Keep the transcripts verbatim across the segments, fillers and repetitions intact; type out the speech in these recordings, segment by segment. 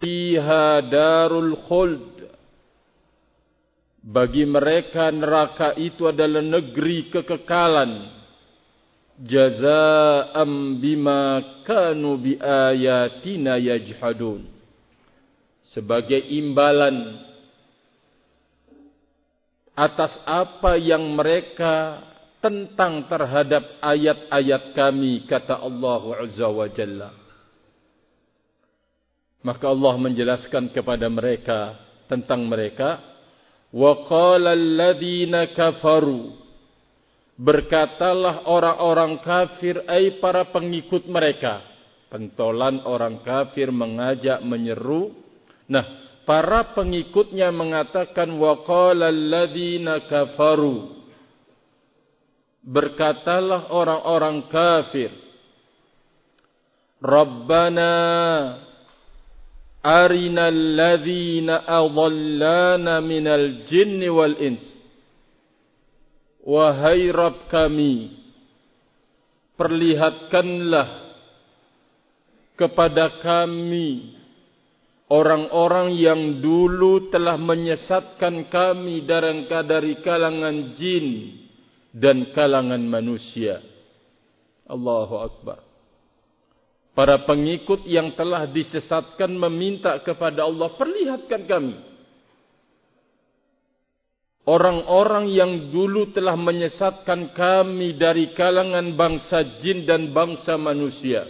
fiha darul khuld. Bagi mereka neraka itu adalah negeri kekekalan. Jazaa'an bima kanu biayatina yajhadun. Sebagai imbalan atas apa yang mereka tentang terhadap ayat-ayat kami, kata Allah Azza wa Jalla. Maka Allah menjelaskan kepada mereka tentang mereka. Wa qala alladhina kafaru. Berkatalah orang-orang kafir, ai para pengikut mereka. Pentolan orang kafir mengajak, menyeru. Nah, para pengikutnya mengatakan wa qala alladhina kafaru. Berkatalah orang-orang kafir, Rabbana arinal ladzina adallana minal jinni wal ins. Wahai Rabb kami, perlihatkanlah kepada kami orang-orang yang dulu telah menyesatkan kami dari kalangan jin dan kalangan manusia. Allahu Akbar. Para pengikut yang telah disesatkan meminta kepada Allah, perlihatkan kami orang-orang yang dulu telah menyesatkan kami dari kalangan bangsa jin dan bangsa manusia.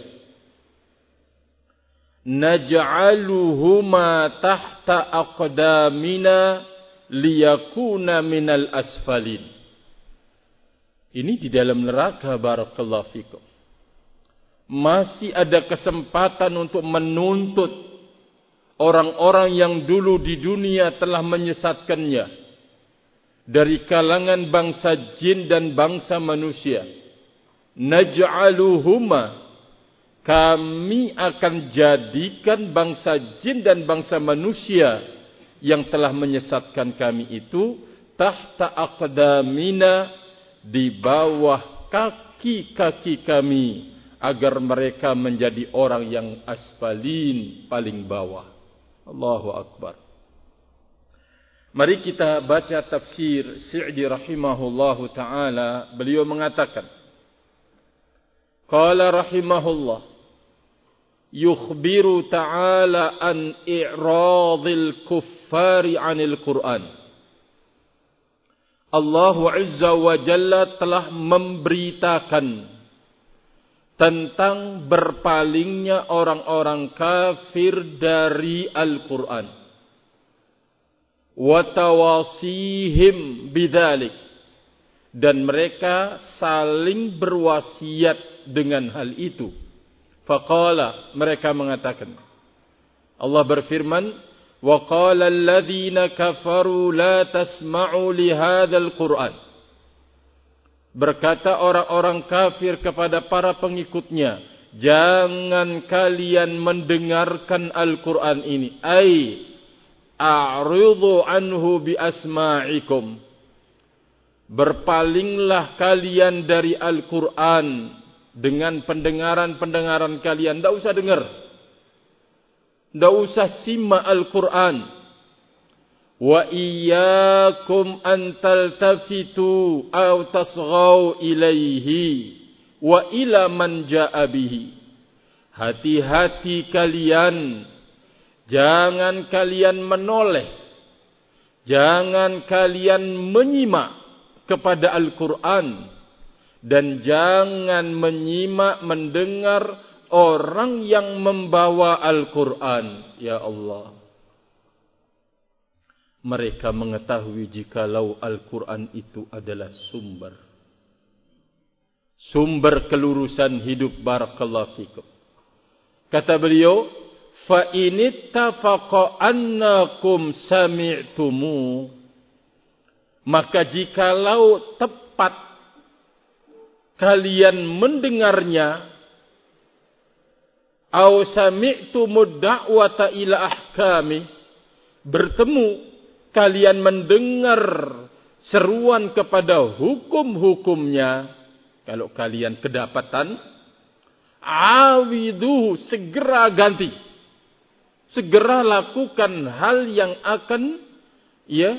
Naj'aluhuma tahta aqdamina liyakuna minal asfalin. Ini di dalam neraka, barakallahu fikum. Masih ada kesempatan untuk menuntut orang-orang yang dulu di dunia telah menyesatkannya dari kalangan bangsa jin dan bangsa manusia. Naj'aluhuma, kami akan jadikan bangsa jin dan bangsa manusia yang telah menyesatkan kami itu tahta aqdamina, di bawah kaki-kaki kami, agar mereka menjadi orang yang asfalin, paling bawah. Allahu Akbar. Mari kita baca tafsir Sa'di rahimahullahu ta'ala. Beliau mengatakan, qala rahimahullah, yukhbiru ta'ala an i'radil kuffari 'anil Qur'an. Allah Azza wa Jalla telah memberitakan tentang berpalingnya orang-orang kafir dari Al-Quran. Wa tawasihim bidzalik, dan mereka saling berwasiat dengan hal itu. Faqala, mereka mengatakan, Allah berfirman, wa qala alladhina kafaru la tasma'u li hadzal Qur'an. Berkata orang-orang kafir kepada para pengikutnya, jangan kalian mendengarkan Al-Quran ini. Ai a'ridhu anhu bi asma'ikum. Berpalinglah kalian dari Al-Quran dengan pendengaran-pendengaran kalian. Tidak usah dengar, tidak usah simak Al-Quran. Wa iyyakum an taltafitu aw tasghaw ilaihi wa ila man jaa bihi. Hati-hati kalian, jangan kalian menoleh, jangan kalian menyimak kepada Al-Quran, dan jangan menyimak mendengar orang yang membawa Al-Quran. Ya Allah, mereka mengetahui jikalau Al-Quran itu adalah sumber sumber kelurusan hidup. Barakallahu fikum. Kata beliau, fa inittafaqa annakum sami'tumu, maka jikalau tepat kalian mendengarnya, au sami'tumud da'wata ila ahkami, bertemu kalian mendengar seruan kepada hukum-hukumnya, kalau kalian kedapatan, awiduhu, segera ganti, segera lakukan hal yang akan ya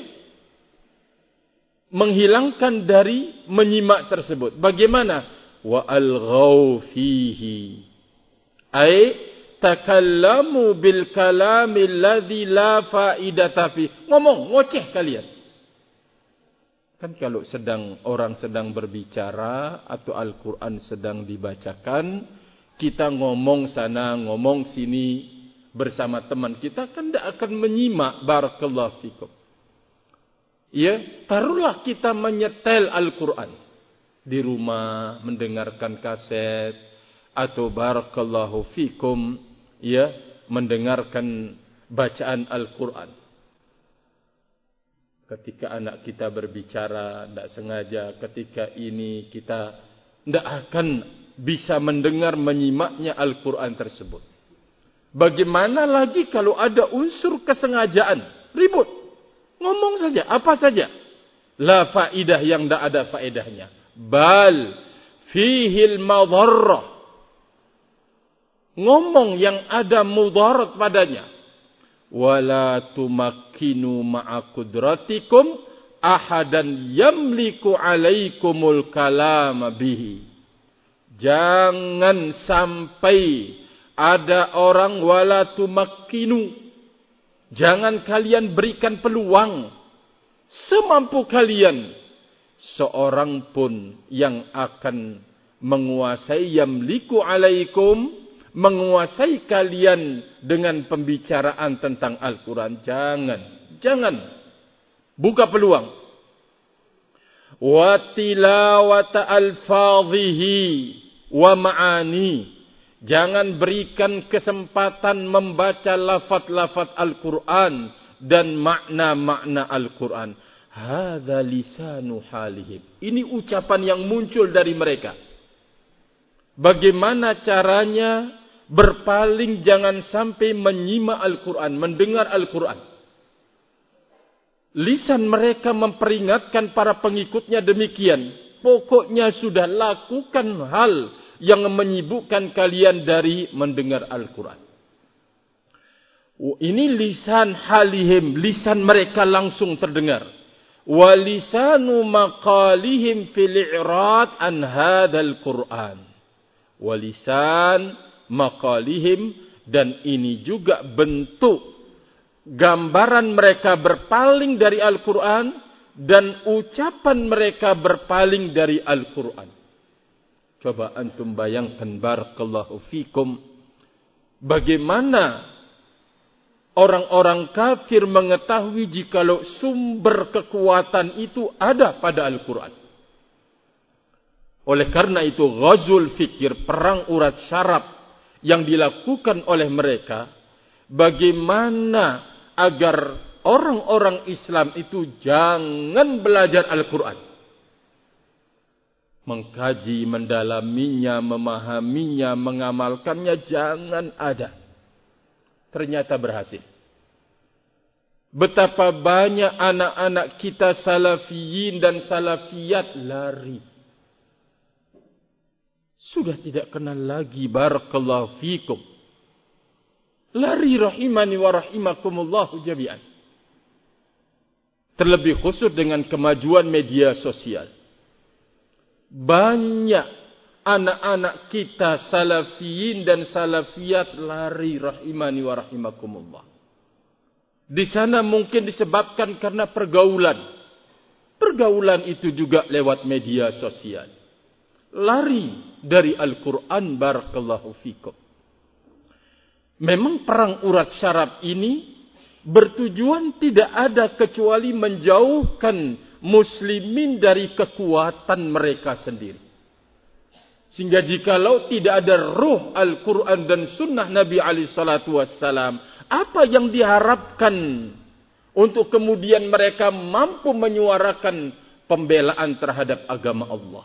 menghilangkan dari menyimak tersebut. Bagaimana? Wa alghaw fihi. Ai takallamu bil kalami alladhi la faidata fi. Ngomong, ngoceh kalian. Kan kalau sedang orang sedang berbicara atau Al-Quran sedang dibacakan, kita ngomong sana, ngomong sini bersama teman kita, kan tidak akan menyimak. Barakallahu fikum. Ya, taruhlah kita menyetel Al-Quran di rumah, mendengarkan kaset, atau barakallahu fikum, ya, mendengarkan bacaan Al-Quran. Ketika anak kita berbicara, tidak sengaja, ketika ini kita tidak akan bisa mendengar, menyimaknya Al-Quran tersebut. Bagaimana lagi kalau ada unsur kesengajaan, ribut. Ngomong saja, apa saja. La faidah yang tidak ada faedahnya. Bal fihil madharrah. Ngomong yang ada mudarat padanya. Wala tumakkinu ma'a kudratikum ahadan yamliku alaikumul kalama bihi. Jangan sampai ada orang wala tumakkinu. Jangan kalian berikan peluang semampu kalian seorang pun yang akan menguasai yamliku alaikum, menguasai kalian dengan pembicaraan tentang Al-Quran. Jangan, jangan buka peluang. Wa tilawata alfadhihi wa ma'ani. Jangan berikan kesempatan membaca lafaz-lafaz Al-Quran dan makna-makna Al-Quran. Hadza lisanu halihim. Ini ucapan yang muncul dari mereka. Bagaimana caranya berpaling jangan sampai menyimak Al-Quran, mendengar Al-Quran. Lisan mereka memperingatkan para pengikutnya demikian. Pokoknya sudah lakukan hal yang menyibukkan kalian dari mendengar Al-Quran. Ini lisan halihim, lisan mereka langsung terdengar. Wa lisanu maqalihim fil i'rad an hadzal Qur'an. Wa lisan maqalihim, dan ini juga bentuk gambaran mereka berpaling dari Al-Quran dan ucapan mereka berpaling dari Al-Quran. Coba antum bayangkan barakallahu fikum, bagaimana orang-orang kafir mengetahui jikalau sumber kekuatan itu ada pada Al-Quran. Oleh karena itu ghazul fikir, perang urat syarab yang dilakukan oleh mereka, bagaimana agar orang-orang Islam itu jangan belajar Al-Quran. Mengkaji, mendalaminya, memahaminya, mengamalkannya jangan ada. Ternyata berhasil. Betapa banyak anak-anak kita salafiyin dan salafiyat lari. Sudah tidak kenal lagi barakallahu fikum. Lari rahimani wa rahimakumullahu jami'an. Terlebih khusus dengan kemajuan media sosial. Banyak anak-anak kita salafiyin dan salafiyat lari rahimani wa rahimakumullah. Di sana mungkin disebabkan karena pergaulan. Pergaulan itu juga lewat media sosial. Lari dari Al-Quran barakallahu fikum. Memang perang urat syarab ini bertujuan tidak ada kecuali menjauhkan muslimin dari kekuatan mereka sendiri. Sehingga jikalau tidak ada ruh Al-Quran dan sunnah Nabi alaihi salatu wassalam, apa yang diharapkan untuk kemudian mereka mampu menyuarakan pembelaan terhadap agama Allah?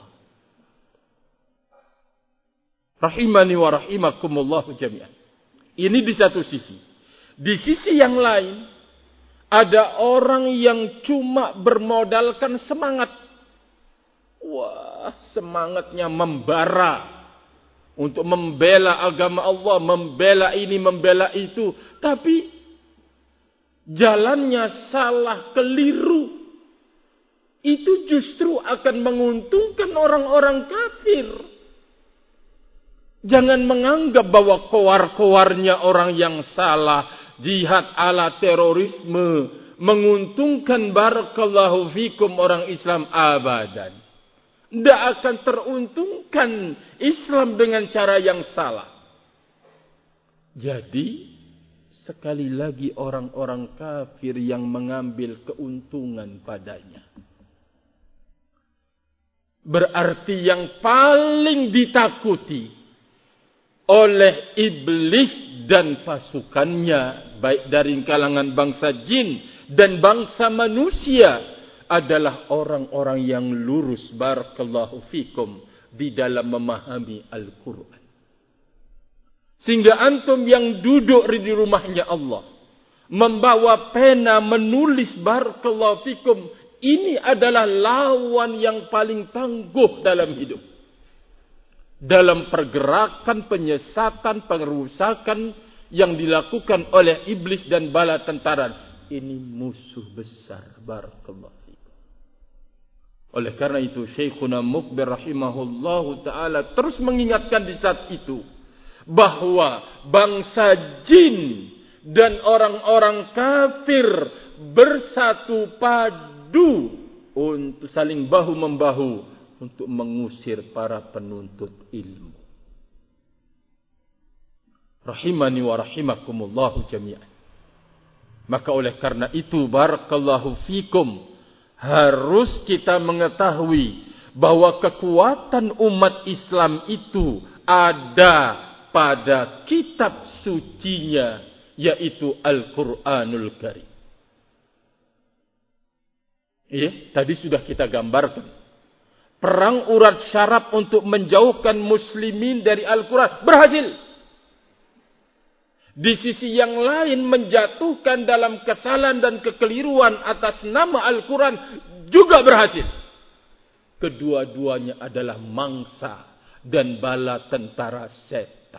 Rahimani wa rahimakumullahu jami'an. Ini di satu sisi. Di sisi yang lain, ada orang yang cuma bermodalkan semangat. Wah, semangatnya membara. untuk membela agama Allah, membela ini, membela itu, tapi jalannya salah, keliru, itu justru akan menguntungkan orang-orang kafir. Jangan menganggap bahwa kowar-kowarnya orang yang salah, jihad ala terorisme, menguntungkan barakallahu fikum orang Islam abadan. Tidak akan teruntungkan Islam dengan cara yang salah. Jadi, sekali lagi orang-orang kafir yang mengambil keuntungan padanya. Berarti yang paling ditakuti oleh iblis dan pasukannya, baik dari kalangan bangsa jin dan bangsa manusia, adalah orang-orang yang lurus barakallahu fikum di dalam memahami Al-Quran. Sehingga antum yang duduk di rumahnya Allah, membawa pena menulis barakallahu fikum, ini adalah lawan yang paling tangguh dalam hidup. Dalam pergerakan, penyesatan, pengerusakan yang dilakukan oleh iblis dan bala tentara. Ini musuh besar. Barakallahu fikum. Oleh karena itu, Syekhuna Mukbir rahimahullahu ta'ala terus mengingatkan di saat itu, bahwa bangsa jin dan orang-orang kafir bersatu padu untuk saling bahu-membahu untuk mengusir para penuntut ilmu. Rahimani wa rahimakumullahu jami'an. Maka oleh karena itu, barakallahu fikum, harus kita mengetahui bahwa kekuatan umat Islam itu ada pada kitab sucinya, yaitu Al-Quranul Karim. Ya, tadi sudah kita gambarkan. Perang urat syarab untuk menjauhkan muslimin dari Al-Quran berhasil. Di sisi yang lain menjatuhkan dalam kesalahan dan kekeliruan atas nama Al-Quran juga berhasil. Kedua-duanya adalah mangsa dan bala tentara setan.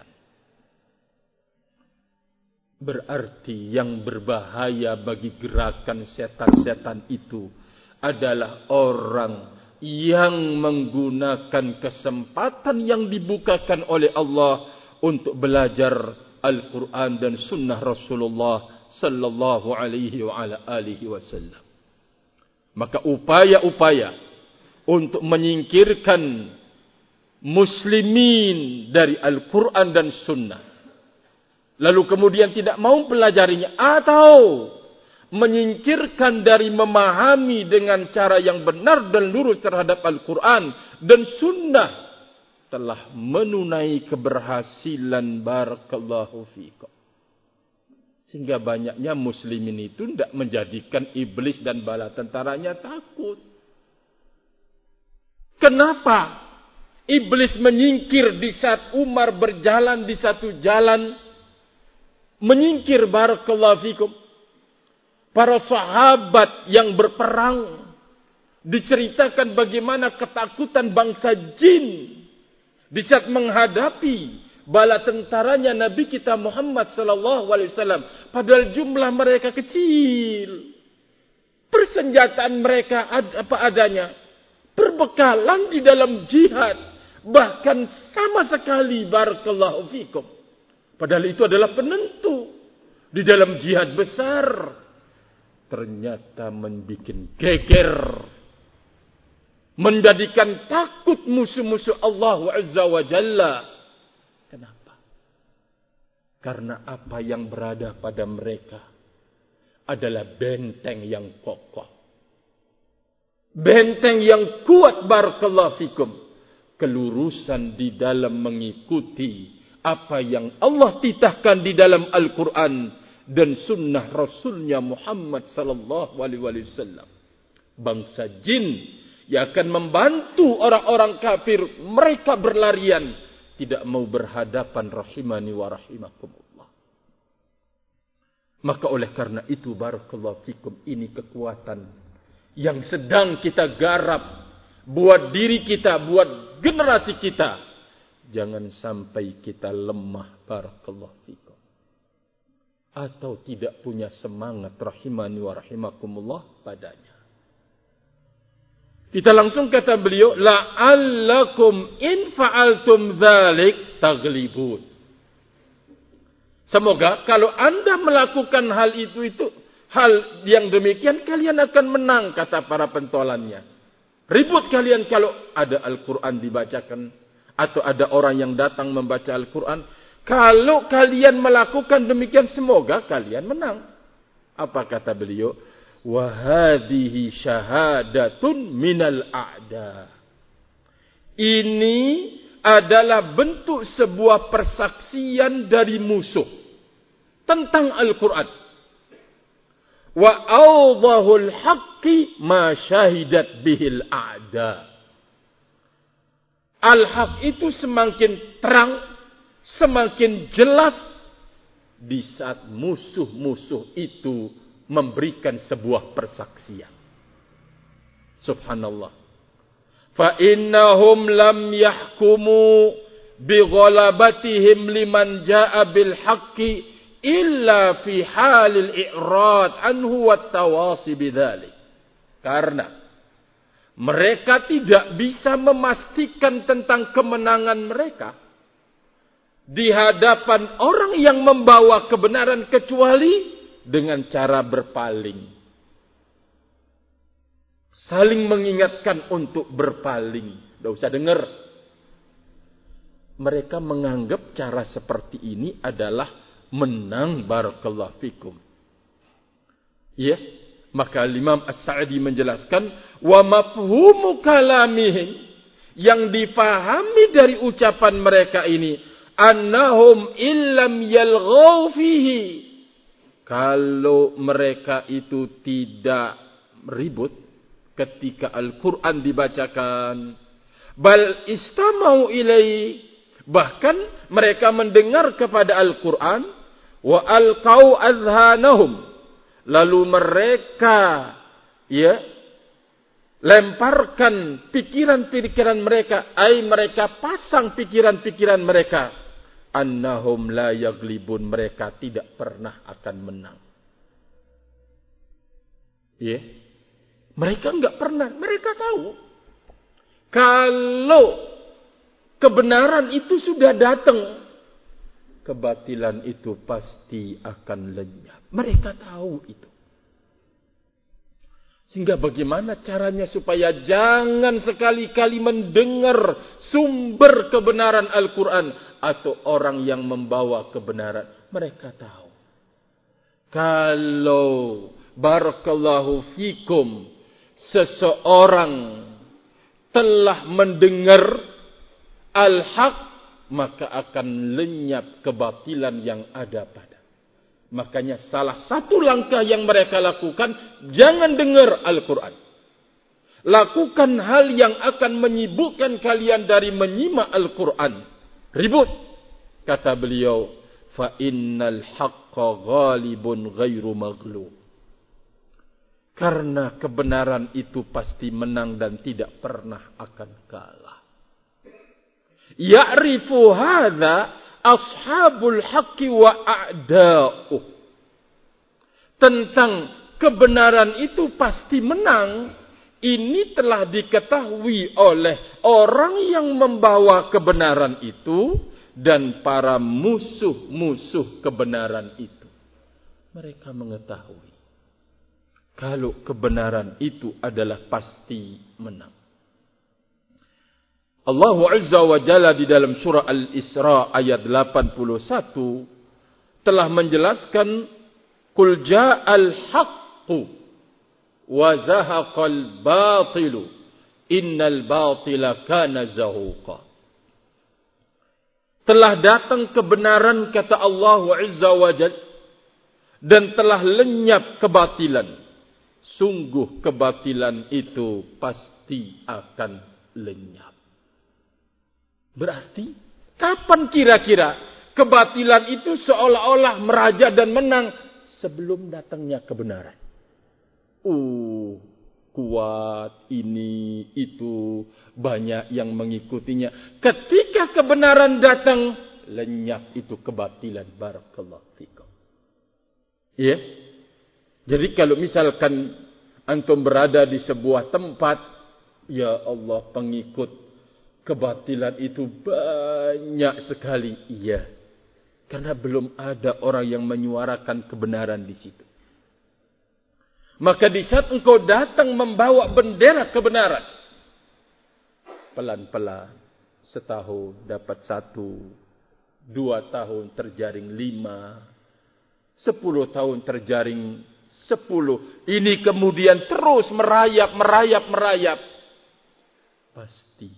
Berarti yang berbahaya bagi gerakan setan-setan itu adalah orang yang menggunakan kesempatan yang dibukakan oleh Allah untuk belajar Al-Quran dan Sunnah Rasulullah Sallallahu Alaihi wa ala alihi Wasallam. Maka upaya-upaya untuk menyingkirkan muslimin dari Al-Quran dan Sunnah, lalu kemudian tidak mau pelajarinya atau menyingkirkan dari memahami dengan cara yang benar dan lurus terhadap Al-Quran dan Sunnah, telah menunai keberhasilan barakallahu fikum. Sehingga banyaknya muslimin itu tidak menjadikan iblis dan bala tentaranya takut. Kenapa iblis menyingkir di saat Umar berjalan di satu jalan? Menyingkir barakallahu fikum. Para sahabat yang berperang, diceritakan bagaimana ketakutan bangsa jin di saat menghadapi bala tentaranya Nabi kita Muhammad sallallahu alaihi wasallam. Padahal jumlah mereka kecil, persenjataan mereka apa adanya, perbekalan di dalam jihad bahkan sama sekali barakallahu fikum. Padahal itu adalah penentu di dalam jihad besar. Ternyata membuat geger, menjadikan takut musuh-musuh Allah Azza wa Jalla. Kenapa? Karena apa yang berada pada mereka adalah benteng yang kokoh, benteng yang kuat barakallahu fikum, kelurusan di dalam mengikuti apa yang Allah titahkan di dalam Al-Quran dan sunnah Rasulnya Muhammad sallallahu alaihi wasallam. Bangsa jin yang akan membantu orang-orang kafir, mereka berlarian, tidak mau berhadapan, rahimani wa rahimakumullah. Maka oleh karena itu barakallahu fikum, ini kekuatan yang sedang kita garap buat diri kita, buat generasi kita, jangan sampai kita lemah, barakallahu fikum, atau tidak punya semangat rahimani wa rahimakumullah padanya. Kita langsung kata beliau, la'allakum in fa'altum dzalik taglibun. Semoga kalau anda melakukan hal itu itu hal yang demikian kalian akan menang, kata para pentolannya. Ribut kalian kalau ada Al-Quran dibacakan atau ada orang yang datang membaca Al-Quran. Kalau kalian melakukan demikian, semoga kalian menang. Apa kata beliau? Wa hadhihi syahadatun minal a'da. Ini adalah bentuk sebuah persaksian dari musuh tentang Al-Quran. Wa awdahul haqqi ma syahidat bihil a'da. Al-haq itu semakin terang, semakin jelas di saat musuh-musuh itu memberikan sebuah persaksian. Subhanallah. Fa innahum lam yahkumu bi ghalabatihim liman jaa bil haqqi illa fi halil i'rad anhu wat tawasi bidzalik. Karena mereka tidak bisa memastikan tentang kemenangan mereka di hadapan orang yang membawa kebenaran kecuali dengan cara berpaling. Saling mengingatkan untuk berpaling. Tidak usah dengar. Mereka menganggap cara seperti ini adalah menang, barakallahu fikum. Ya, maka Imam As-Sa'di menjelaskan, wa mafhumu kalamihim, yang difahami dari ucapan mereka ini, annahum illam yalghaw fihi, kalau mereka itu tidak ribut ketika Al-Quran dibacakan, bal istamau ilai, bahkan mereka mendengar kepada Al-Quran, wa alqau azhanahum, lalu mereka ya lemparkan pikiran-pikiran mereka, ai mereka pasang pikiran-pikiran mereka, annahum la yaglibun, mereka tidak pernah akan menang. Ya, mereka enggak pernah, mereka tahu kalau kebenaran itu sudah datang, kebatilan itu pasti akan lenyap. Mereka tahu itu. Sehingga bagaimana caranya supaya jangan sekali-kali mendengar sumber kebenaran Al-Quran atau orang yang membawa kebenaran. Mereka tahu. Kalau barakallahu fikum seseorang telah mendengar al-haq, maka akan lenyap kebatilan yang ada pada. Makanya salah satu langkah yang mereka lakukan, jangan dengar Al-Quran. Lakukan hal yang akan menyibukkan kalian dari menyimak Al-Quran. Ribut. Kata beliau, fa innal haqqa ghalibun ghairu maghlub. Karena kebenaran itu pasti menang dan tidak pernah akan kalah. Ya'rifu hadza ashabul haqqi wa a'da'uh. Tentang kebenaran itu pasti menang, ini telah diketahui oleh orang yang membawa kebenaran itu dan para musuh-musuh kebenaran itu. Mereka mengetahui kalau kebenaran itu adalah pasti menang. Allah Azza wa Jalla di dalam surah Al-Isra ayat delapan puluh satu telah menjelaskan, Qul ja'al haqqu wa zahaqal batilu innal batila kana zahuqa. Telah datang kebenaran, kata Allah Azza wa Jalla, dan telah lenyap kebatilan. Sungguh kebatilan itu pasti akan lenyap. Berarti, kapan kira-kira kebatilan itu seolah-olah meraja dan menang? Sebelum datangnya kebenaran. Uh, kuat, ini, itu, banyak yang mengikutinya. Ketika kebenaran datang, lenyap itu kebatilan. Barakallahu fikum. Ya. Jadi kalau misalkan antum berada di sebuah tempat, ya Allah, pengikut kebatilan itu banyak sekali. Iya. Karena belum ada orang yang menyuarakan kebenaran di situ. Maka di saat engkau datang membawa bendera kebenaran, pelan-pelan, setahun dapat satu, dua tahun terjaring lima, sepuluh tahun terjaring sepuluh. Ini kemudian terus merayap, merayap, merayap. Pasti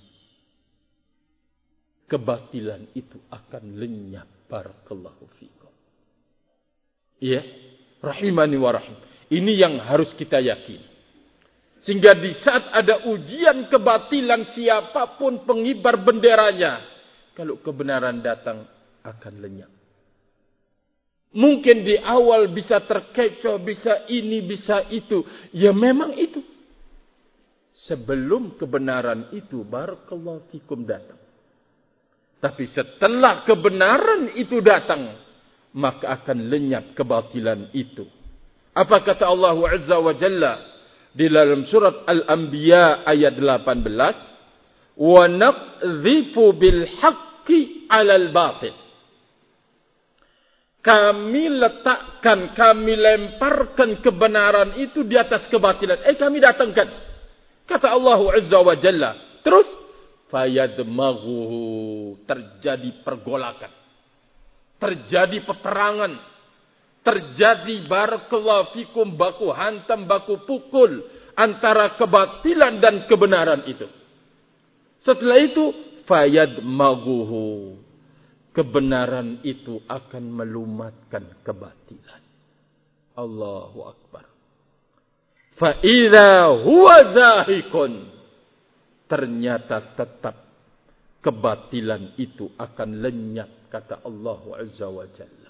kebatilan itu akan lenyap. Barakallahu fikum. Iya, rahimani wa rahim. Ini yang harus kita yakini. Sehingga di saat ada ujian kebatilan, siapapun pengibar benderanya, kalau kebenaran datang akan lenyap. Mungkin di awal bisa terkecoh, bisa ini, bisa itu. Ya memang itu. Sebelum kebenaran itu, barakallahu fikum, datang. Tapi setelah kebenaran itu datang, maka akan lenyap kebatilan itu. Apa kata Allah Azza wa Jalla di dalam surat Al-Anbiya ayat delapan belas? Wa naqdhifu bil haqqi 'alal batil. Kami letakkan, kami lemparkan kebenaran itu di atas kebatilan. Eh kami datangkan. Kata Allah Azza wa Jalla. Terus fayadmaghuhu, terjadi pergolakan. Terjadi peperangan. Terjadi barakallahu fikum baku hantam, baku pukul antara kebatilan dan kebenaran itu. Setelah itu fayadmaghuhu, kebenaran itu akan melumatkan kebatilan. Allahu akbar. Fa idza huwa zahikun, ternyata tetap kebatilan itu akan lenyap, kata Allah Azza wa Jalla.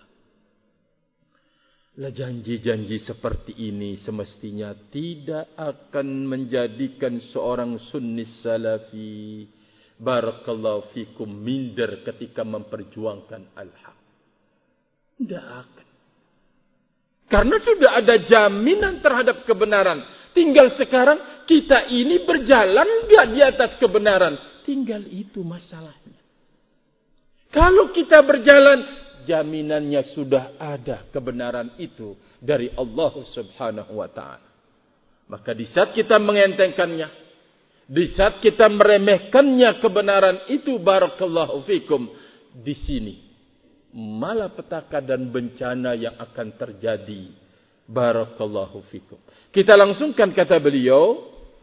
Lah janji-janji seperti ini semestinya tidak akan menjadikan seorang sunnis salafi barakallahu fikum minder ketika memperjuangkan al-haq. Tidak akan. Karena sudah ada jaminan terhadap kebenaran. Tinggal sekarang kita ini berjalan enggak di atas kebenaran. Tinggal itu masalahnya. Kalau kita berjalan, jaminannya sudah ada kebenaran itu dari Allah Subhanahu wa taala. Maka di saat kita mengentengkannya, di saat kita meremehkannya kebenaran itu, barakallahu fikum, di sini malapetaka dan bencana yang akan terjadi. Barakallahu fikum. Kita langsungkan kata beliau,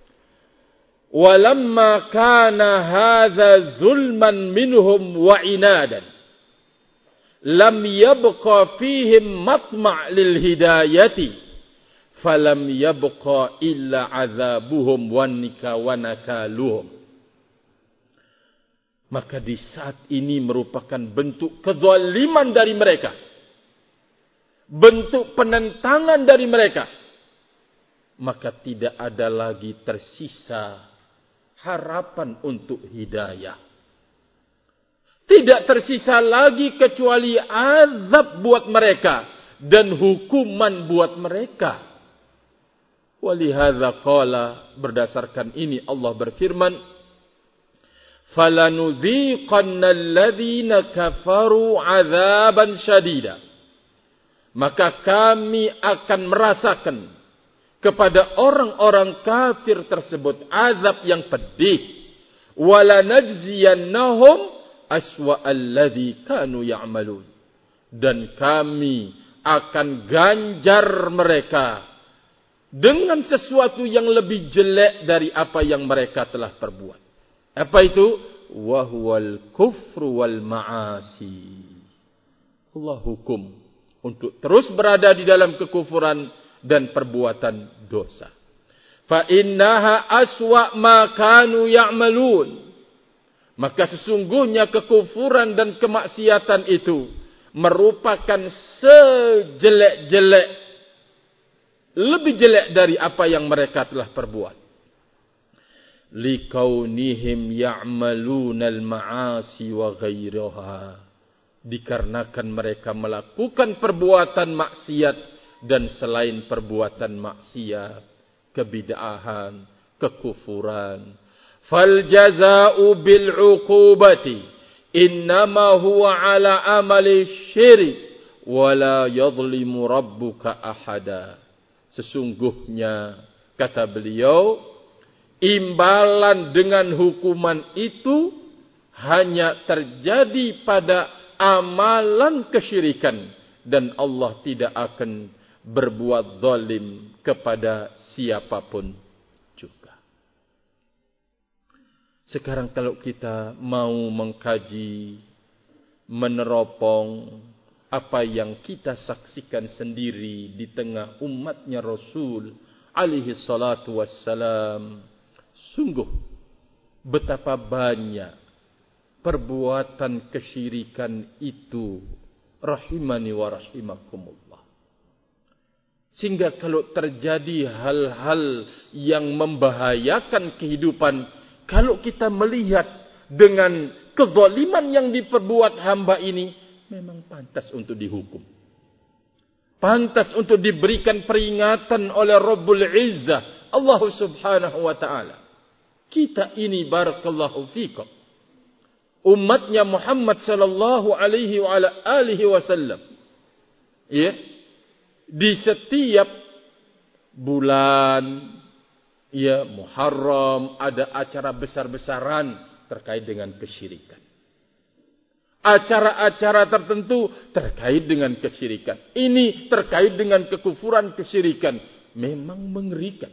walamma kana hadza zulman minhum wa inadan, lam yabqa fihim matma' lil hidayati, falam yabqa illa azabuhum wa nakaluhum. Maka di saat ini merupakan bentuk kezaliman dari mereka, bentuk penentangan dari mereka, maka tidak ada lagi tersisa harapan untuk hidayah. Tidak tersisa lagi kecuali azab buat mereka dan hukuman buat mereka. Walihadza qala, berdasarkan ini Allah berfirman, falanudhiqanna alladhina kafaru 'adzaban syadida. Maka kami akan merasakan kepada orang-orang kafir tersebut azab yang pedih. Wala najziyannahum aswa alladhi kanu ya'malun. Dan kami akan ganjar mereka dengan sesuatu yang lebih jelek dari apa yang mereka telah perbuat. Apa itu? Wahwal kufru wal ma'asi. Allah hukum untuk terus berada di dalam kekufuran dan perbuatan dosa. Fa innaha aswa ma kanu ya'malun. Maka sesungguhnya kekufuran dan kemaksiatan itu merupakan sejelek-jelek lebih jelek dari apa yang mereka telah perbuat. Likaunihim ya'maluna al-ma'asi wa ghairaha. Dikarenakan mereka melakukan perbuatan maksiat dan selain perbuatan maksiat, kebid'ahan, kekufuran. Fal jazaa'u bil 'uqubati innama huwa 'ala amali syirik wa la yadhlimu rabbuka ahada. Sesungguhnya, kata beliau, imbalan dengan hukuman itu hanya terjadi pada amalan kesyirikan, dan Allah tidak akan berbuat zalim kepada siapapun juga. Sekarang kalau kita mau mengkaji, meneropong apa yang kita saksikan sendiri di tengah umatnya Rasul alaihi salatu wassalam, sungguh betapa banyak perbuatan kesyirikan itu, rahimani wa rahimakumullah. Sehingga kalau terjadi hal-hal yang membahayakan kehidupan, kalau kita melihat dengan kezaliman yang diperbuat hamba ini, memang pantas untuk dihukum. Pantas untuk diberikan peringatan oleh Rabbul Izzah, Allah subhanahu wa ta'ala. Kita ini, barakallahu fikum, umatnya Muhammad sallallahu alaihi wa ala alihi wasallam, ya, di setiap bulan, ya, Muharram, ada acara besar-besaran terkait dengan kesyirikan. Acara-acara tertentu terkait dengan kesyirikan. Ini terkait dengan kekufuran kesyirikan. Memang mengerikan.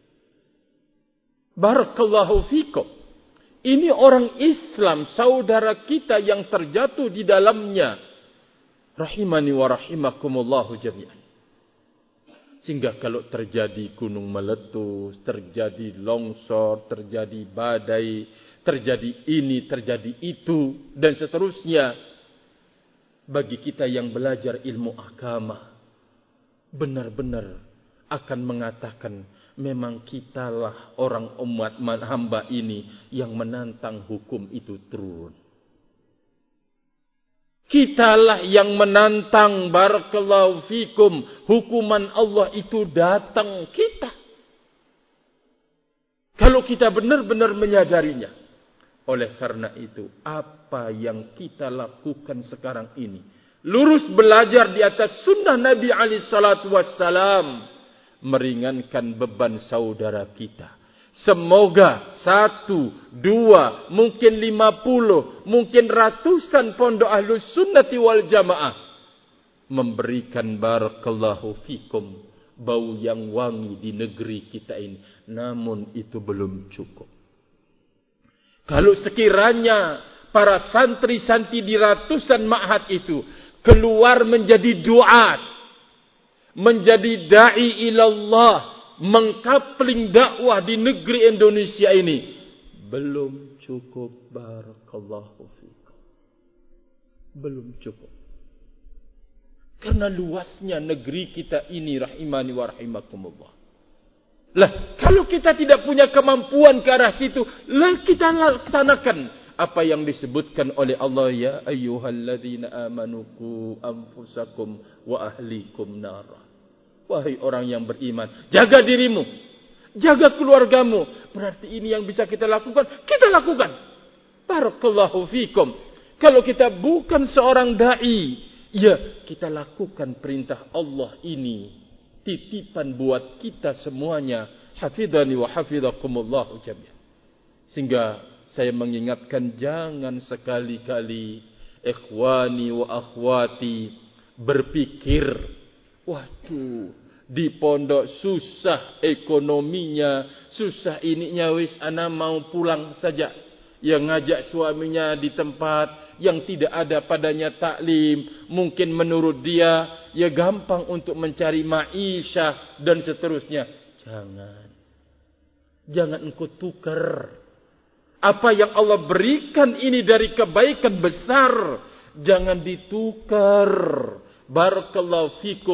Barakallahu fikum. Ini orang Islam, saudara kita yang terjatuh di dalamnya. Rahimani wa rahimakumullahu jami'an. Sehingga kalau terjadi gunung meletus, terjadi longsor, terjadi badai, terjadi ini, terjadi itu, dan seterusnya. Bagi kita yang belajar ilmu agama, benar-benar akan mengatakan, memang kitalah orang umat hamba ini yang menantang hukum itu turun. Kitalah yang menantang, barakallahu fikum, hukuman Allah itu datang kita. Kalau kita benar-benar menyadarinya. Oleh karena itu, apa yang kita lakukan sekarang ini, lurus belajar di atas sunnah Nabi alaihi salatu wassalam, meringankan beban saudara kita. Semoga satu, dua, mungkin lima puluh, mungkin ratusan pondok ahlus sunnati wal jamaah memberikan, barakallahu fikum, bau yang wangi di negeri kita ini. Namun itu belum cukup. Kalau sekiranya para santri-santri di ratusan ma'had itu keluar menjadi duat, menjadi da'i ilallah, mengkapling dakwah di negeri Indonesia ini, belum cukup, barakallahu fikum. Belum cukup. Karena luasnya negeri kita ini, rahimani wa rahimakumullah. Lah, kalau kita tidak punya kemampuan ke arah situ, lah kita laksanakan apa yang disebutkan oleh Allah, ya ayyuhalladzina amanu qu anfusakum wa ahlikum nara. Wahai orang yang beriman, jaga dirimu, jaga keluargamu. Berarti ini yang bisa kita lakukan, kita lakukan. Barakallahu fikum. Kalau kita bukan seorang dai, ya kita lakukan perintah Allah ini. Titipan buat kita semuanya. Hafidhani wa hafidhakumullahu jami'an. Sehingga saya mengingatkan, jangan sekali-kali ikhwani wa akhwati berpikir, waduh, di pondok susah ekonominya, susah ininya, wis ana mau pulang saja. Yang ngajak suaminya di tempat yang tidak ada padanya taklim, mungkin menurut dia ya gampang untuk mencari ma'isyah dan seterusnya. Jangan. Jangan engkau tukar apa yang Allah berikan ini dari kebaikan besar. Jangan ditukar. Barakallahu fikum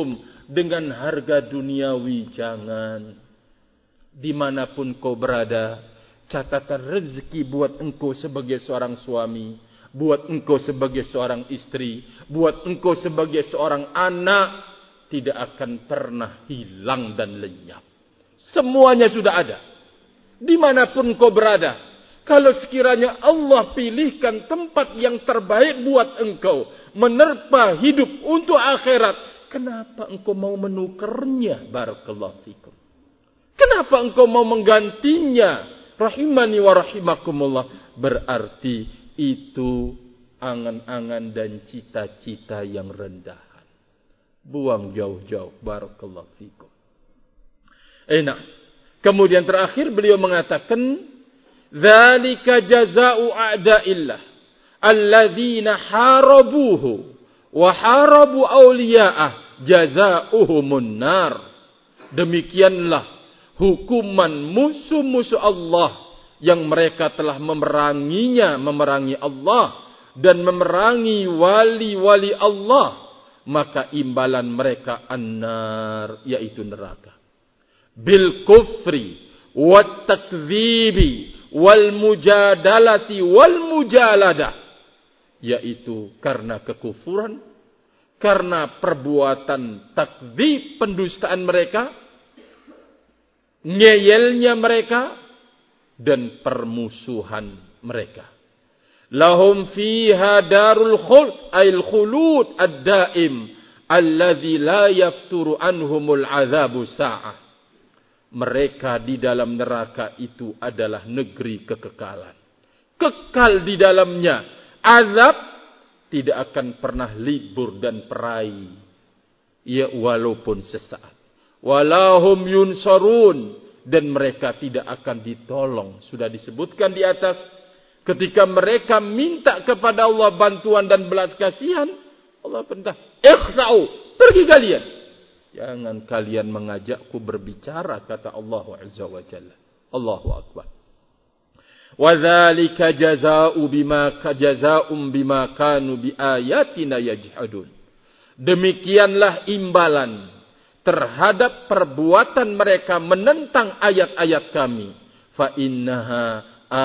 dengan harga duniawi, jangan. Dimanapun kau berada, catatan rezeki buat engkau sebagai seorang suami, buat engkau sebagai seorang istri, buat engkau sebagai seorang anak, tidak akan pernah hilang dan lenyap. Semuanya sudah ada. Dimanapun kau berada, kalau sekiranya Allah pilihkan tempat yang terbaik buat engkau, menerpa hidup untuk akhirat, kenapa engkau mau menukarnya? Barakallahu fikum. Kenapa engkau mau menggantinya? Rahimani wa rahimakumullah. Berarti itu angan-angan dan cita-cita yang rendahan. Buang jauh-jauh. Barakallahu fikum. Enak. Kemudian terakhir beliau mengatakan, "Dzalika jazaa'u a'da'illah alladzina harabuhu wa harabu awliya'ah jazaa'uhumun nar." Demikianlah hukuman musuh-musuh Allah yang mereka telah memeranginya, memerangi Allah dan memerangi wali-wali Allah, maka imbalan mereka an-nar, yaitu neraka. Bil kufri wat takdzibi wal mujadalati wal mujaladah, yaitu karena kekufuran, karena perbuatan takdzib, pendustaan mereka, ngeyelnya mereka, dan permusuhan mereka. Lahum fiha darul khuld ayil khulud ad-daim alladzi la yafturu anhumul azabu sa'ah. Mereka di dalam neraka itu adalah negeri kekekalan. Kekal di dalamnya. Azab tidak akan pernah libur dan perai. Ya, walaupun sesaat. Walahum yunsarun. Dan mereka tidak akan ditolong. Sudah disebutkan di atas. Ketika mereka minta kepada Allah bantuan dan belas kasihan, Allah perintah, ikhsa'u, pergi kalian. Jangan kalian mengajakku berbicara, kata Allah Azza wa Jalla. Allahu Akbar. Wa dzalika jazaa'u bima jazaa'um bima kanu biayatina yajhadun. Demikianlah imbalan terhadap perbuatan mereka menentang ayat-ayat kami. Fa innaha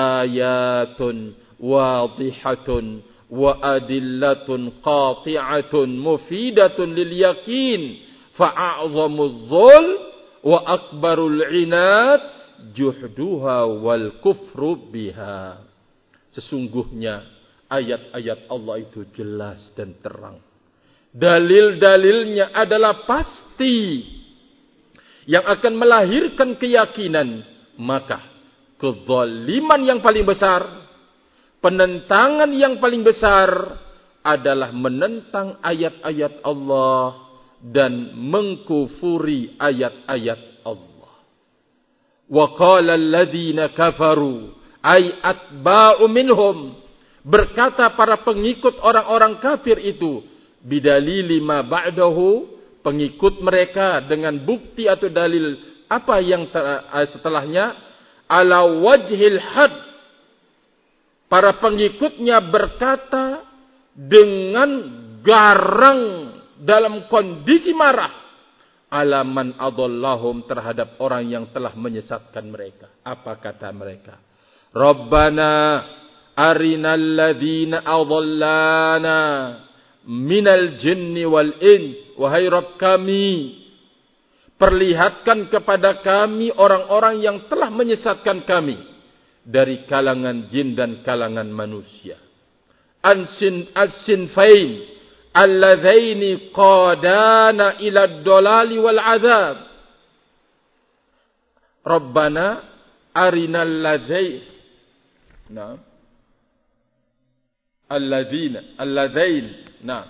ayatun wadihatun wa adillatun qati'atun mufidatun lil yaqin. Fa'a'zamuz zul wa akbarul inad juhduha wal kufru biha. Sesungguhnya ayat-ayat Allah itu jelas dan terang. Dalil-dalilnya adalah pasti yang akan melahirkan keyakinan. Maka kezaliman yang paling besar, penentangan yang paling besar adalah menentang ayat-ayat Allah dan mengkufuri ayat-ayat Allah. Wa qala alladhina kafaru ay atba'u minhum, berkata para pengikut orang-orang kafir itu, bidalili ma ba'dahu, pengikut mereka dengan bukti atau dalil apa yang setelahnya, ala wajhil had, para pengikutnya berkata dengan garang dalam kondisi marah, alaman adallahum, terhadap orang yang telah menyesatkan mereka. Apa kata mereka? Rabbana arinal ladzina adallana minal jinni wal in. Wahai Rabb kami, perlihatkan kepada kami orang-orang yang telah menyesatkan kami dari kalangan jin dan kalangan manusia. Ansin as-sinfain alladzaini qadana ila ad-dalali wal azab. Rabbana arinal ladzai Naam. Alladzina alladzain. Naam.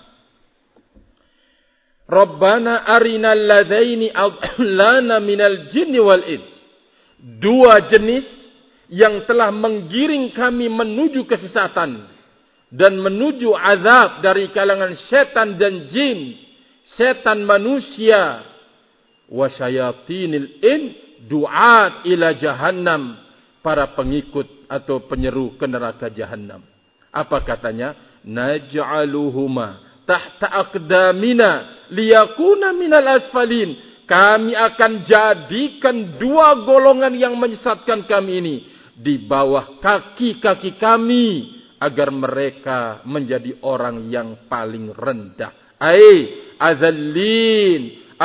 Rabbana arinal ladzaini adlana minal jinni wal ins. Dua jenis yang telah menggiring kami menuju kesesatan dan menuju azab dari kalangan setan dan jin, setan manusia, wa syayatinil in du'at ila jahannam, para pengikut atau penyeru ke neraka jahannam. Apa katanya? Naj'aluhuma tahta aqdamina liyakuna minal asfalin. Kami akan jadikan dua golongan yang menyesatkan kami ini di bawah kaki-kaki kami, agar mereka menjadi orang yang paling rendah. Ai azallin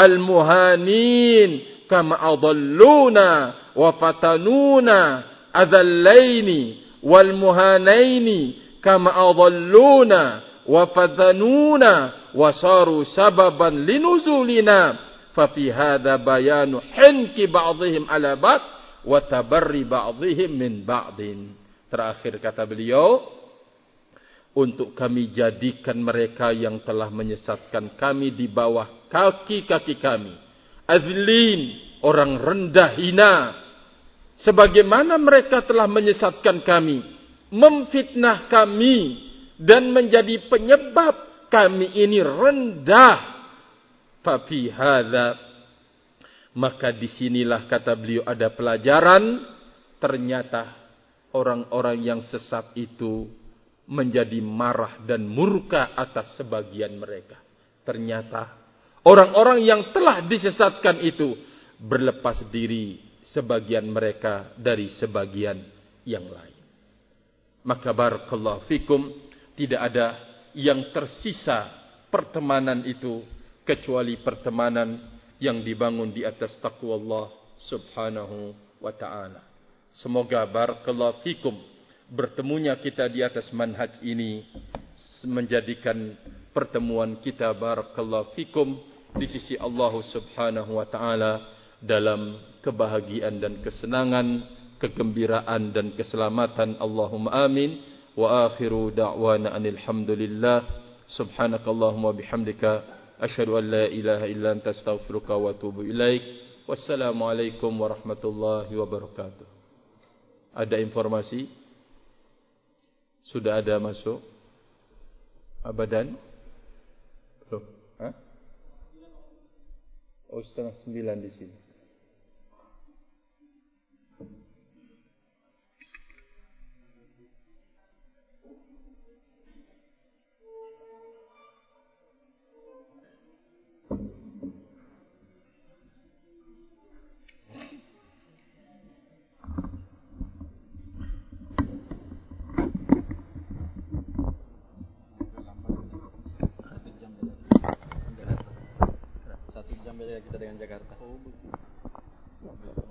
al-muhanin kama adalluna wa fatanuna azallaini wal muhanaini kama adalluna wa fatanuna wa saru sababan linuzulina fa fi hadza bayanu hinki ba'dihim ala ba'd wa tabarri ba'dihim min ba'din. Terakhir kata beliau, untuk kami jadikan mereka yang telah menyesatkan kami di bawah kaki-kaki kami. Azlin, orang rendah hina. Sebagaimana mereka telah menyesatkan kami, memfitnah kami, dan menjadi penyebab kami ini rendah. Fafi hadza, maka disinilah kata beliau ada pelajaran. Ternyata orang-orang yang sesat itu menjadi marah dan murka atas sebagian mereka. Ternyata orang-orang yang telah disesatkan itu berlepas diri sebagian mereka dari sebagian yang lain. Maka barakallahu fikum, tidak ada yang tersisa pertemanan itu kecuali pertemanan yang dibangun di atas taqwa Allah subhanahu wa ta'ala. Semoga barakallahu fikum, bertemunya kita di atas manhaj ini menjadikan pertemuan kita barakallahu fikum di sisi Allah subhanahu wa ta'ala dalam kebahagiaan dan kesenangan, kegembiraan dan keselamatan. Allahumma amin. Wa akhiru da'wana anil hamdulillah. Subhanakallahumma bihamdika asyhadu an la ilaha illa anta astaghfiruka wa atubu ilaik. Wassalamualaikum warahmatullahi wabarakatuh. Ada informasi? Sudah ada masuk? Abadan? Belum? Hah? Oh, setengah sembilan di sini. Beda kita dengan Jakarta.